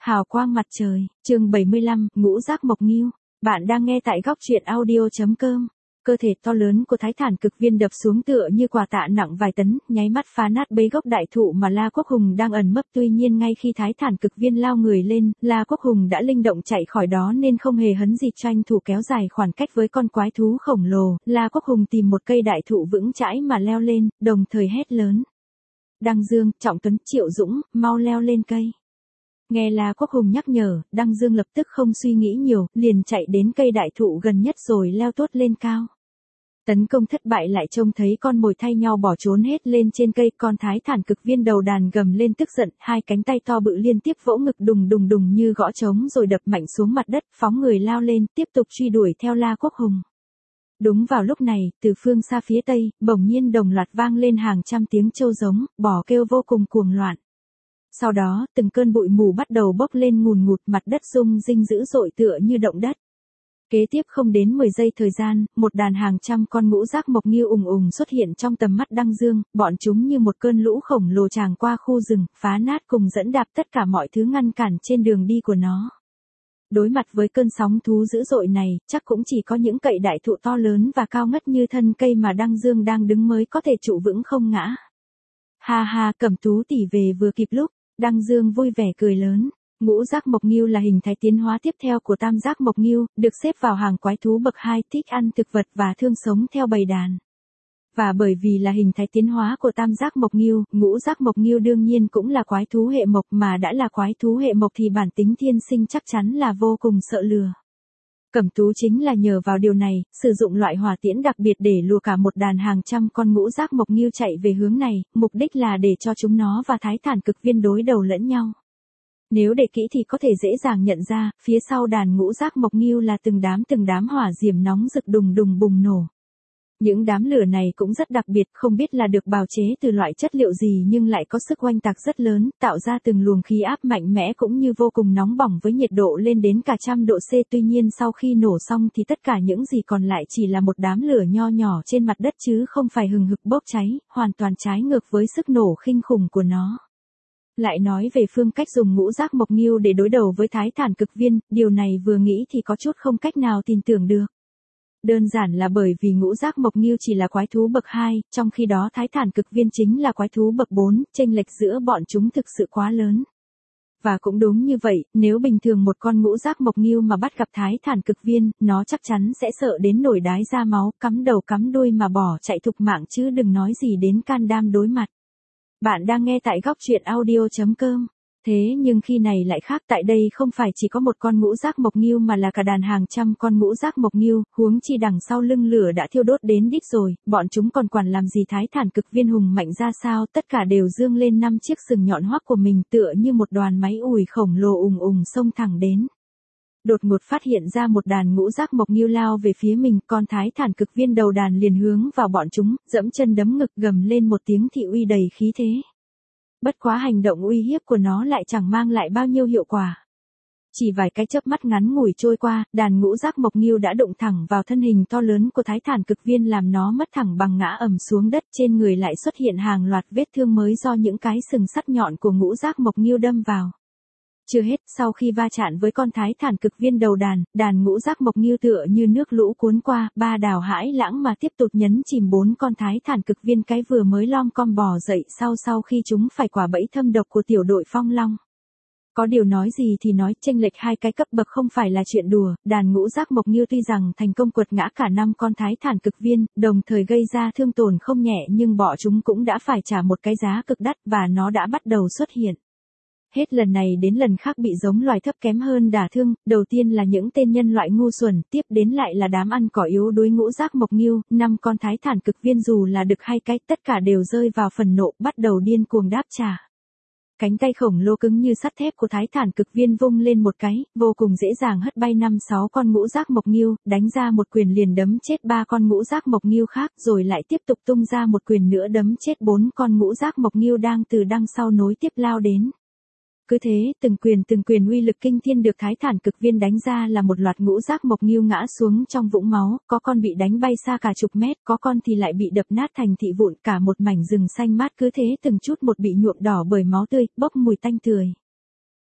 Hào quang mặt trời, chương 75, ngũ giác mộc ngưu. Bạn đang nghe tại góc truyện audio.com. Cơ thể to lớn của Thái Thản Cực Viên đập xuống tựa như quả tạ nặng vài tấn, nháy mắt phá nát bấy gốc đại thụ mà La Quốc Hùng đang ẩn mấp. Tuy nhiên ngay khi Thái Thản Cực Viên lao người lên, La Quốc Hùng đã linh động chạy khỏi đó nên không hề hấn gì, tranh thủ kéo dài khoảng cách với con quái thú khổng lồ. La Quốc Hùng tìm một cây đại thụ vững chãi mà leo lên, đồng thời hét lớn: Đăng Dương, Trọng Tuấn, Triệu Dũng, mau leo lên cây. Nghe La Quốc Hùng nhắc nhở, Đăng Dương lập tức không suy nghĩ nhiều, liền chạy đến cây đại thụ gần nhất rồi leo tốt lên cao. Tấn công thất bại lại trông thấy con mồi thay nhau bỏ trốn hết lên trên cây. Con Thái Thản Cực Viên đầu đàn gầm lên tức giận, hai cánh tay to bự liên tiếp vỗ ngực đùng đùng đùng như gõ trống rồi đập mạnh xuống mặt đất, phóng người lao lên, tiếp tục truy đuổi theo La Quốc Hùng. Đúng vào lúc này, từ phương xa phía tây, bỗng nhiên đồng loạt vang lên hàng trăm tiếng trâu giống, bò kêu vô cùng cuồng loạn. Sau đó, từng cơn bụi mù bắt đầu bốc lên ngùn ngụt, mặt đất rung rinh dữ dội tựa như động đất. Kế tiếp không đến 10 giây thời gian, một đàn hàng trăm con ngũ giác mộc ngưu ùng ùng xuất hiện trong tầm mắt Đăng Dương, bọn chúng như một cơn lũ khổng lồ tràn qua khu rừng, phá nát cùng dẫn đạp tất cả mọi thứ ngăn cản trên đường đi của nó. Đối mặt với cơn sóng thú dữ dội này, chắc cũng chỉ có những cậy đại thụ to lớn và cao ngất như thân cây mà Đăng Dương đang đứng mới có thể trụ vững không ngã. Ha ha, Cẩm Tú tỷ về vừa kịp lúc. Đăng Dương vui vẻ cười lớn. Ngũ giác mộc ngưu là hình thái tiến hóa tiếp theo của tam giác mộc ngưu, được xếp vào hàng quái thú bậc 2, thích ăn thực vật và thương sống theo bầy đàn. Và bởi vì là hình thái tiến hóa của tam giác mộc ngưu, ngũ giác mộc ngưu đương nhiên cũng là quái thú hệ mộc, mà đã là quái thú hệ mộc thì bản tính thiên sinh chắc chắn là vô cùng sợ lửa. Cẩm Tú chính là nhờ vào điều này, sử dụng loại hỏa tiễn đặc biệt để lùa cả một đàn hàng trăm con ngũ giác mộc ngưu chạy về hướng này, mục đích là để cho chúng nó và Thái Thản Cực Viên đối đầu lẫn nhau. Nếu để kỹ thì có thể dễ dàng nhận ra, phía sau đàn ngũ giác mộc ngưu là từng đám hỏa diệm nóng rực đùng đùng bùng nổ. Những đám lửa này cũng rất đặc biệt, không biết là được bào chế từ loại chất liệu gì nhưng lại có sức oanh tạc rất lớn, tạo ra từng luồng khí áp mạnh mẽ cũng như vô cùng nóng bỏng với nhiệt độ lên đến cả 100 độ C. Tuy nhiên sau khi nổ xong thì tất cả những gì còn lại chỉ là một đám lửa nho nhỏ trên mặt đất chứ không phải hừng hực bốc cháy, hoàn toàn trái ngược với sức nổ kinh khủng của nó. Lại nói về phương cách dùng ngũ giác mộc ngưu để đối đầu với Thái Thản Cực Viên, điều này vừa nghĩ thì có chút không cách nào tin tưởng được. Đơn giản là bởi vì ngũ giác mộc ngưu chỉ là quái thú bậc 2, trong khi đó Thái Thản Cực Viên chính là quái thú bậc 4, chênh lệch giữa bọn chúng thực sự quá lớn. Và cũng đúng như vậy, nếu bình thường một con ngũ giác mộc ngưu mà bắt gặp Thái Thản Cực Viên, nó chắc chắn sẽ sợ đến nổi đái ra máu, cắm đầu cắm đuôi mà bỏ chạy thục mạng chứ đừng nói gì đến can đảm đối mặt. Bạn đang nghe tại góc truyện audio.com. Thế nhưng khi này lại khác, tại đây không phải chỉ có một con ngũ giác mộc ngưu mà là cả đàn hàng trăm con ngũ giác mộc ngưu, huống chi đằng sau lưng lửa đã thiêu đốt đến đích rồi, bọn chúng còn quản làm gì Thái Thản Cực Viên hùng mạnh ra sao, tất cả đều dương lên 5 chiếc sừng nhọn hoắt của mình tựa như một đoàn máy ủi khổng lồ ùng ùng xông thẳng đến. Đột ngột phát hiện ra một đàn ngũ giác mộc ngưu lao về phía mình, con Thái Thản Cực Viên đầu đàn liền hướng vào bọn chúng, dẫm chân đấm ngực gầm lên một tiếng thị uy đầy khí thế. Bất quá hành động uy hiếp của nó lại chẳng mang lại bao nhiêu hiệu quả. Chỉ vài cái chớp mắt ngắn ngủi trôi qua, đàn ngũ giác mộc ngưu đã đụng thẳng vào thân hình to lớn của Thái Thản Cực Viên làm nó mất thẳng bằng ngã ầm xuống đất, trên người lại xuất hiện hàng loạt vết thương mới do những cái sừng sắt nhọn của ngũ giác mộc ngưu đâm vào. Chưa hết, sau khi va chạm với con Thái Thản Cực Viên đầu đàn ngũ giác mộc ngưu tựa như nước lũ cuốn qua, ba đảo hãi lãng mà tiếp tục nhấn chìm 4 con Thái Thản Cực Viên cái vừa mới lom com bò dậy sau khi chúng phải quả bẫy thâm độc của tiểu đội Phong Long. Có điều nói gì thì nói, chênh lệch hai cái cấp bậc không phải là chuyện đùa, đàn ngũ giác mộc ngưu tuy rằng thành công quật ngã cả 5 con Thái Thản Cực Viên, đồng thời gây ra thương tổn không nhẹ nhưng bọn chúng cũng đã phải trả một cái giá cực đắt và nó đã bắt đầu xuất hiện. Hết lần này đến lần khác bị giống loài thấp kém hơn đả thương, đầu tiên là những tên nhân loại ngu xuẩn, tiếp đến lại là đám ăn cỏ yếu đuối ngũ giác mộc ngưu, 5 con Thái Thản Cực Viên dù là đực hay cái, tất cả đều rơi vào phần nộ, bắt đầu điên cuồng đáp trả. Cánh tay khổng lồ cứng như sắt thép của Thái Thản Cực Viên vung lên một cái, vô cùng dễ dàng hất bay 5-6 con ngũ giác mộc ngưu, đánh ra một quyền liền đấm chết 3 con ngũ giác mộc ngưu khác, rồi lại tiếp tục tung ra một quyền nữa đấm chết 4 con ngũ giác mộc ngưu đang từ đằng sau nối tiếp lao đến. Cứ thế, từng quyền uy lực kinh thiên được Thái Thản Cực Viên đánh ra là một loạt ngũ giác mộc ngưu ngã xuống trong vũng máu, có con bị đánh bay xa cả chục mét, có con thì lại bị đập nát thành thị vụn, cả một mảnh rừng xanh mát cứ thế từng chút một bị nhuộm đỏ bởi máu tươi, bốc mùi tanh tưởi.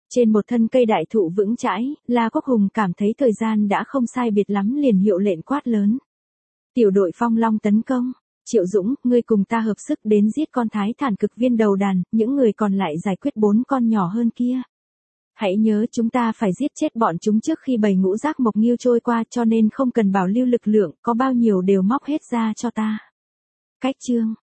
Trên một thân cây đại thụ vững chãi, La Quốc Hùng cảm thấy thời gian đã không sai biệt lắm liền hiệu lệnh quát lớn. Tiểu đội Phong Long tấn công. Triệu Dũng, ngươi cùng ta hợp sức đến giết con thái thản cực viên đầu đàn, những người còn lại giải quyết 4 con nhỏ hơn kia. Hãy nhớ chúng ta phải giết chết bọn chúng trước khi bầy ngũ giác mộc nghiêu trôi qua, cho nên không cần bảo lưu lực lượng, có bao nhiêu đều móc hết ra cho ta. Cách chương